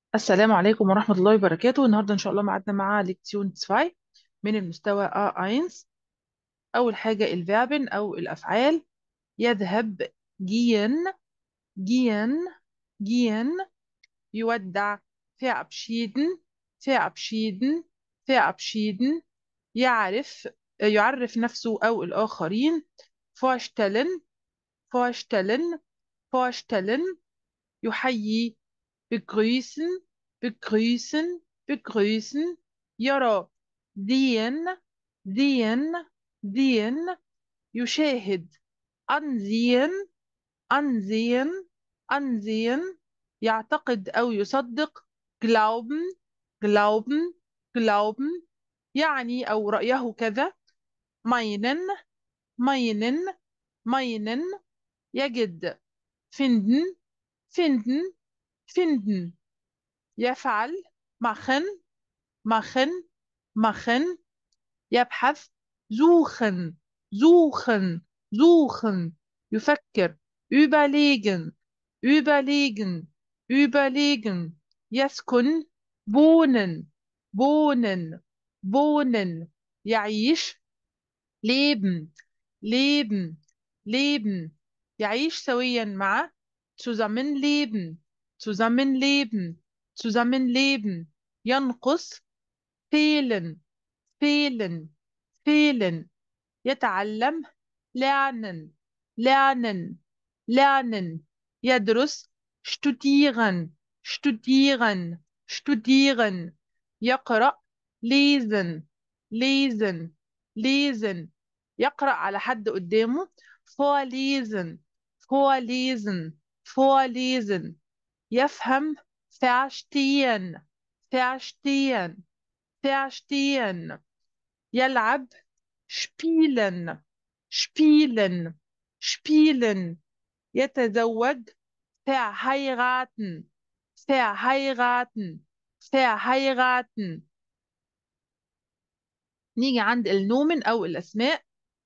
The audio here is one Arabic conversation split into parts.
السلام عليكم ورحمة الله وبركاته. النهاردة إن شاء الله معادنا مع ليكسيون 2 من المستوى A1. أول حاجة الفيربن أو الأفعال. يذهب جين جين جين. يودع verabschieden verabschieden verabschieden. يعرف نفسه أو الآخرين. vorstellen vorstellen vorstellen. يحيي begrüßen begrüßen begrüßen. يرى sehen sehen sehen. يشاهد ansehen ansehen ansehen. يعتقد أو يصدق glauben glauben glauben. يعني أو رأيه كذا meinen meinen meinen. يجد finden finden finden. يفعل machen machen machen. يبحث suchen suchen suchen. يفكر überlegen überlegen überlegen. يسكن wohnen wohnen wohnen. يعيش leben leben leben. يعيش سويا مع zusammenleben zusammenleben zusammenleben. ينقص fehlen fehlen fehlen. يتعلم lernen lernen lernen. يدرس studieren studieren studieren. يقرأ lesen lesen lesen. يقرأ على حد قدامه vorlesen vorlesen vorlesen. يفهم verstehen verstehen verstehen. يلعب spielen spielen spielen. يتزوج verheiraten verheiraten verheiraten. نيجي عند النومن أو الأسماء.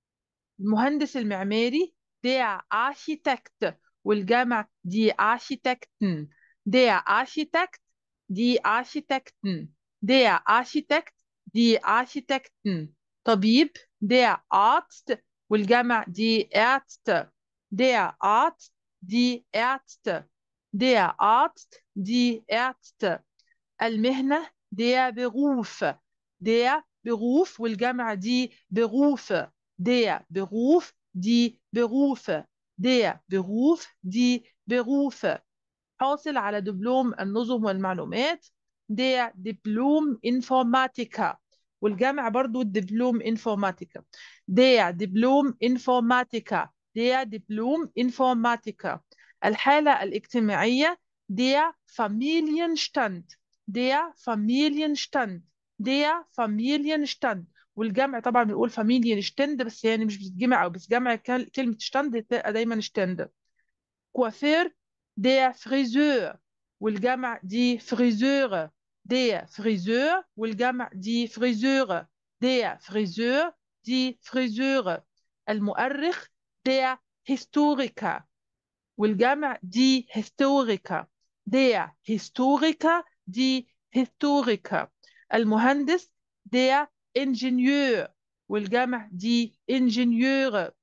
المهندس المعماري der Architekt والجمع die Architekten. der Architekt die Architekten der Architekt die Architekten. طبيب der Arzt والجمع die Ärzte. der Arzt die Ärzte der Arzt die Ärzte. المهنة der Beruf der Beruf والجمع die Berufe. der Beruf die Berufe der Beruf die Berufe. حاصل على دبلوم النظم والمعلومات der Diplom Informatiker والجمع برضو الدبلوم Informatiker. der Diplom Informatiker der Diplom Informatiker. الحالة الاجتماعية der Familienstand der Familienstand der Familienstand. والجمع طبعا بنقول Familienstand بس يعني مش بتتجمع او بتجمع كلمة stand تبقى دايما stand. كوافير der Friseur والجمع die Friseure. der Friseur والجمع die Friseure. der Friseur die Friseure. المؤرخ der Historiker والجمع die Historiker. der Historiker die Historiker. المهندس der Ingenieur والجمع die Ingenieure.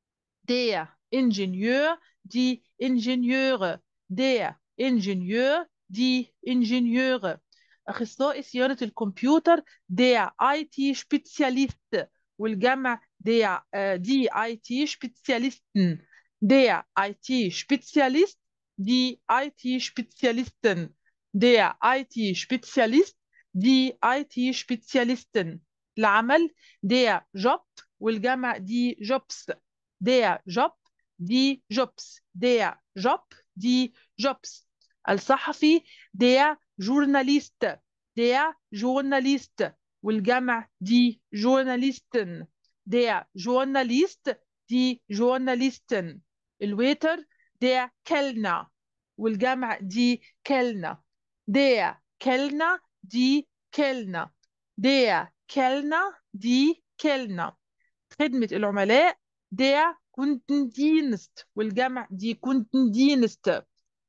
der Ingenieur die Ingenieure. der Ingenieur die Ingenieure. أخصائي صيانة الكمبيوتر der IT-Spezialist والجمع der die IT-Spezialisten. der IT-Spezialist die IT-Spezialisten. der IT-Spezialist die IT-Spezialisten. العمل der Job والجمع die Jobs. der Job die Jobs. der Job die Jobs. الصحفي der Journalist. der Journalist والجمع die Journalisten. der Journalist die Journalisten. الويتر der Kellner والجمع die Kellner. der Kellner die Kellner. der Kellner die Kellner. خدمة العملاء der Kundendienst والجمع die Kundendienst.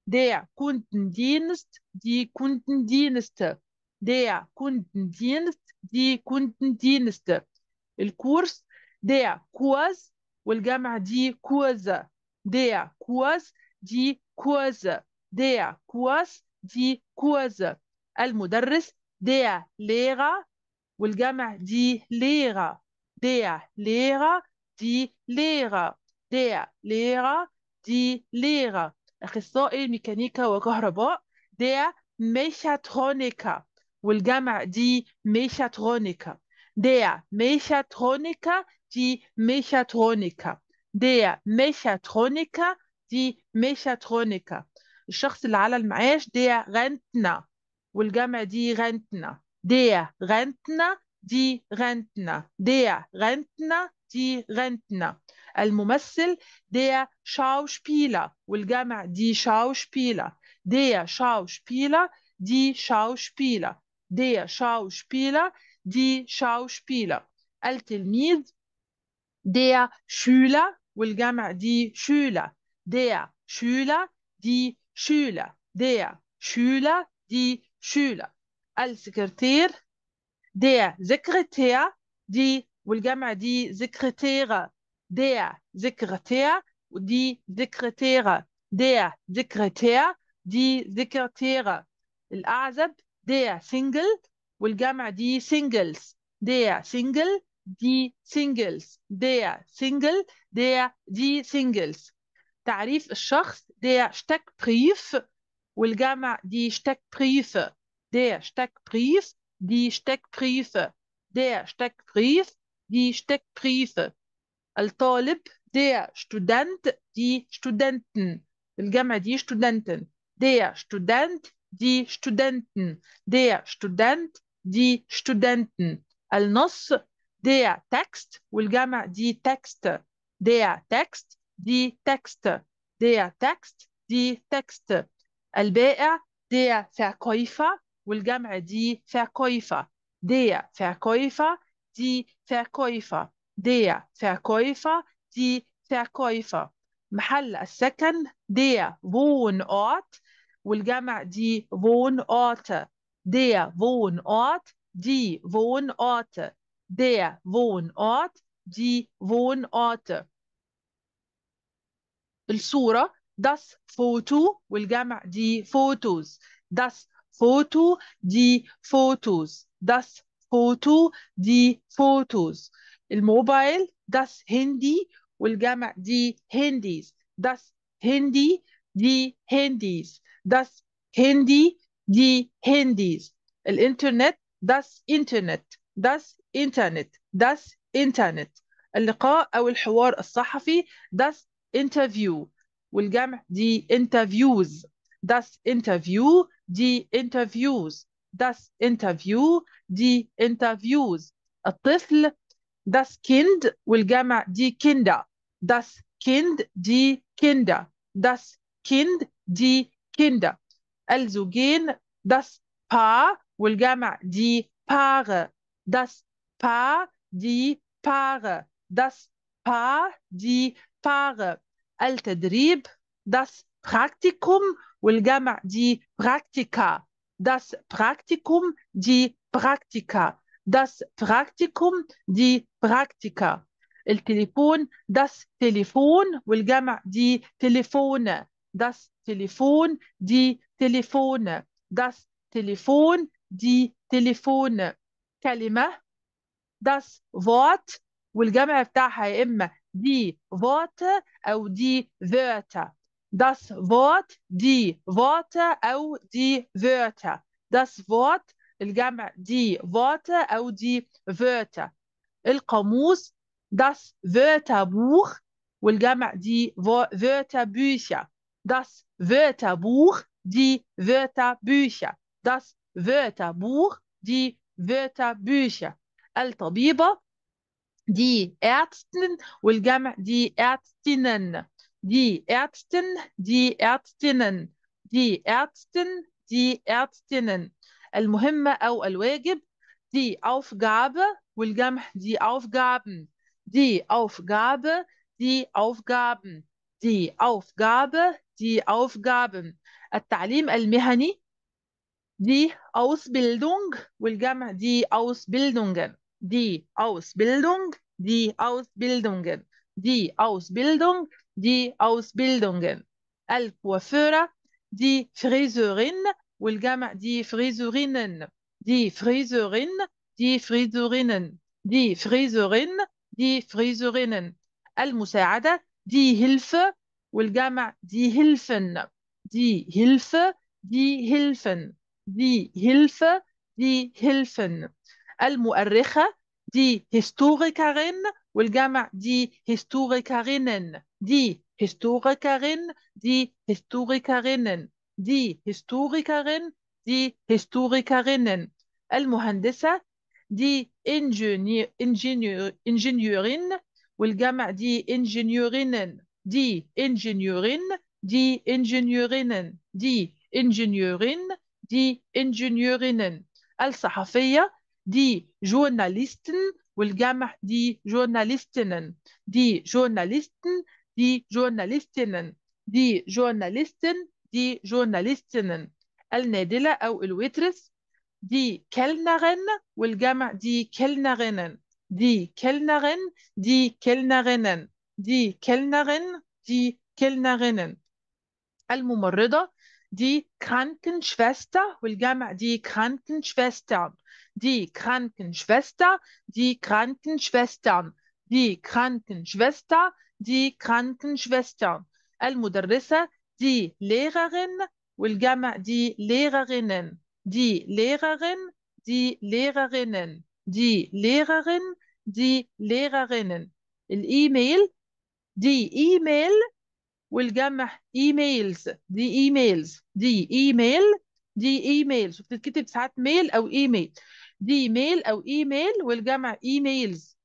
Der Kundendienst, die Kundendienste. Der Kundendienst, die Kundendienste. الكورس der Kurs والجمع دي Kurse. Der Kurs, die Kurse. Der Kurs, die Kurse. المدرس der Lehrer والجمع دي Lehrer. Der Lehrer, die Lehrer. Der Lehrer, die Lehrer. أخصائي ميكانيكا وكهرباء der Mechatroniker والجمع دي Mechatroniker. Der Mechatroniker, die Mechatroniker. Der Mechatroniker, die Mechatroniker. الشخص اللي على المعاش der Rentner والجمع دي Rentner. Der Rentner, die Rentner. Der Rentner, die Rentner. الممثل der Schauspieler والجمع die Schauspieler. Der Schauspieler, die Schauspieler. Der Schauspieler, die Schauspieler. التلميذ der Schüler والجمع die Schüler. Der Schüler, die Schüler. Der Schüler, die Schüler. السكرتير der Sekretär, die والجمع دي Sekretäre. Der Sekretär, die Sekretäre. Der Sekretär, die Sekretäre. الأعزب der Single والجمع دي Singles. Der Single, die Singles. Der Single, der die Singles. تعريف الشخص der Steckbrief والجمع دي Steckbriefe. Der Steckbrief, die Steckbriefe. Der Steckbrief, die Steckbriefe. الطالب der Student, die Studenten. الجمع دي Studenten. Der Student, die Studenten. Der Student, die Studenten. النص der Text والجمع دي Texte. Der Text, die Texte. Der Text, die Texte. البائع der Verkäufer والجمع دي Verkäufer. Der Verkäufer, die Verkäufer. Der Verkäufer, die Verkäufer. محل السكن der Wohnort والجمع دي Wohnorte. Der Wohnort, die Wohnorte. Der Wohnort, die Wohnorte. الصورة das Foto والجمع دي Fotos. Das Foto, die Fotos. Das Foto, die Fotos. الموبايل das Handy والجمع دي Handys. Das Handy, die Handys. Das Handy, die Handys. الإنترنت das Internet. Das Internet. Das Internet. اللقاء أو الحوار الصحفي das Interview والجمع دي interviews. Das Interview, die Interviews. Das Interview, die Interviews. الطفل das Kind والجمع دي Kinder. Das Kind, die Kinder. Das Kind, die Kinder. الزوجين das Paar والجمع دي Paare. Das Paar, die Paare. Das Paar, die Paare. التدريب das Praktikum والجمع دي Praktika. Das Praktikum, die Praktika. Das Praktikum, die Praktika. التليفون das Telefon والجمع دي Telefone. Das Telefon, die Telefone. Das Telefon, die Telefone. كلمة das Wort والجمع بتاعها يا إما die Worte أو die Wörter. Das Wort, die Worte أو die Wörter. Das Wort الجمع die Worte أو die Wörter. القاموس das Wörterbuch والجمع دي Wörterbücher. Das Wörterbuch, die Wörterbücher. Das Wörterbuch, die Wörterbücher. الطبيبة die Ärztin والجمع die Ärztinnen. Die Ärztin, die Ärztinnen. Die Ärztin, die Ärztinnen. المهمة أو الواجب die Aufgabe والجمع die Aufgaben. Die Aufgabe, die Aufgaben. Die Aufgabe, die Aufgaben. التعليم المهني die Ausbildung والجمع die Ausbildungen die Ausbildung die Ausbildungen die Ausbildung die Ausbildungen الكوافيرة die Friseurin والجمع die Friseurinnen die Friseurin die Friseurinnen die Friseurin die Friseurinnen المساعدة die Hilfe والجمع die Hilfen die Hilfe die Hilfen die Hilfe, die Hilfen. المؤرخة die Historikerin والجمع die Historikerinnen die Historikerin die Historikerinnen die Historikerin die Historikerinnen المهندسة die Ingenieurin والجمع die Ingenieurinnen die Ingenieurin die Ingenieurinnen die Ingenieurin die Ingenieurinnen الصحفية die Journalisten والجمع die Journalistinnen die Journalisten die Journalistinnen die Journalisten die Journalistinnen النادلة أو الويترس die Kellnerin والجمع die Kellnerinnen die Kellnerin die Kellnerinnen die Kellnerin die Kellnerinnen الممرضة die Krankenschwester والجمع die Krankenschwestern die Krankenschwester die Krankenschwestern die Krankenschwester die Krankenschwestern المدرسة die Lehrerin والجمع die Lehrerinnen die Lehrerin die Lehrerinnen die Lehrerin die Lehrerinnen الإيميل die E-Mail والجمع ايميلز دي ايميلز دي ايميل دي ايميلز وبتتكتب ساعات ميل او ايميل دي ميل او ايميل والجمع ايميلز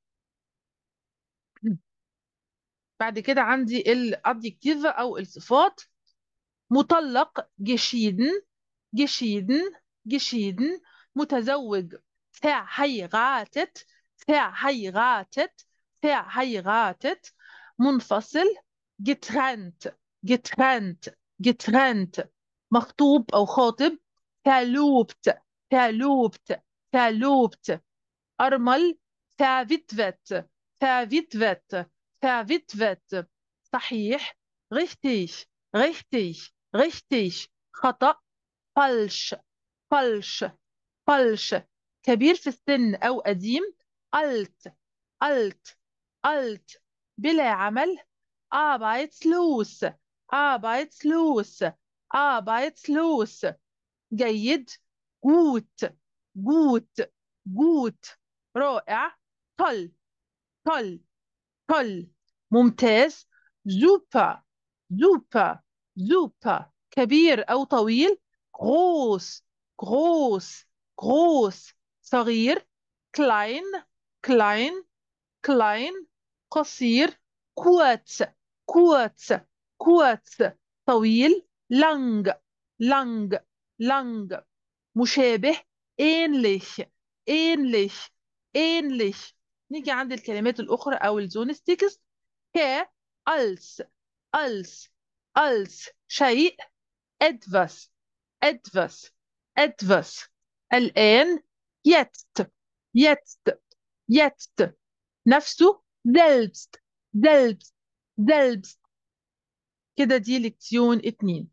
بعد كده عندي الادجكتيف او الصفات مطلق geschieden geschieden geschieden متزوج verheiratet verheiratet verheiratet منفصل getrennt getrennt getrennt مخطوب أو خاطب verlobt verlobt verlobt أرمل verwitwet verwitwet verwitwet صحيح richtig richtig richtig خطأ falsch falsch falsch كبير في السن أو قديم alt alt alt بلا عمل arbeitslos arbeitslos arbeitslos جيد gut gut gut رائع toll toll toll ممتاز super super super كبير أو طويل groß groß groß صغير klein klein klein قصير kurz kurz kurz طويل lang lang lang مشابه ähnlich ähnlich ähnlich نيجي عند الكلمات الأخرى أو الزونستيكس ك als als als شيء etwas etwas etwas الآن jetzt jetzt jetzt نفسه selbst selbst selbst كده دي لكسيون 2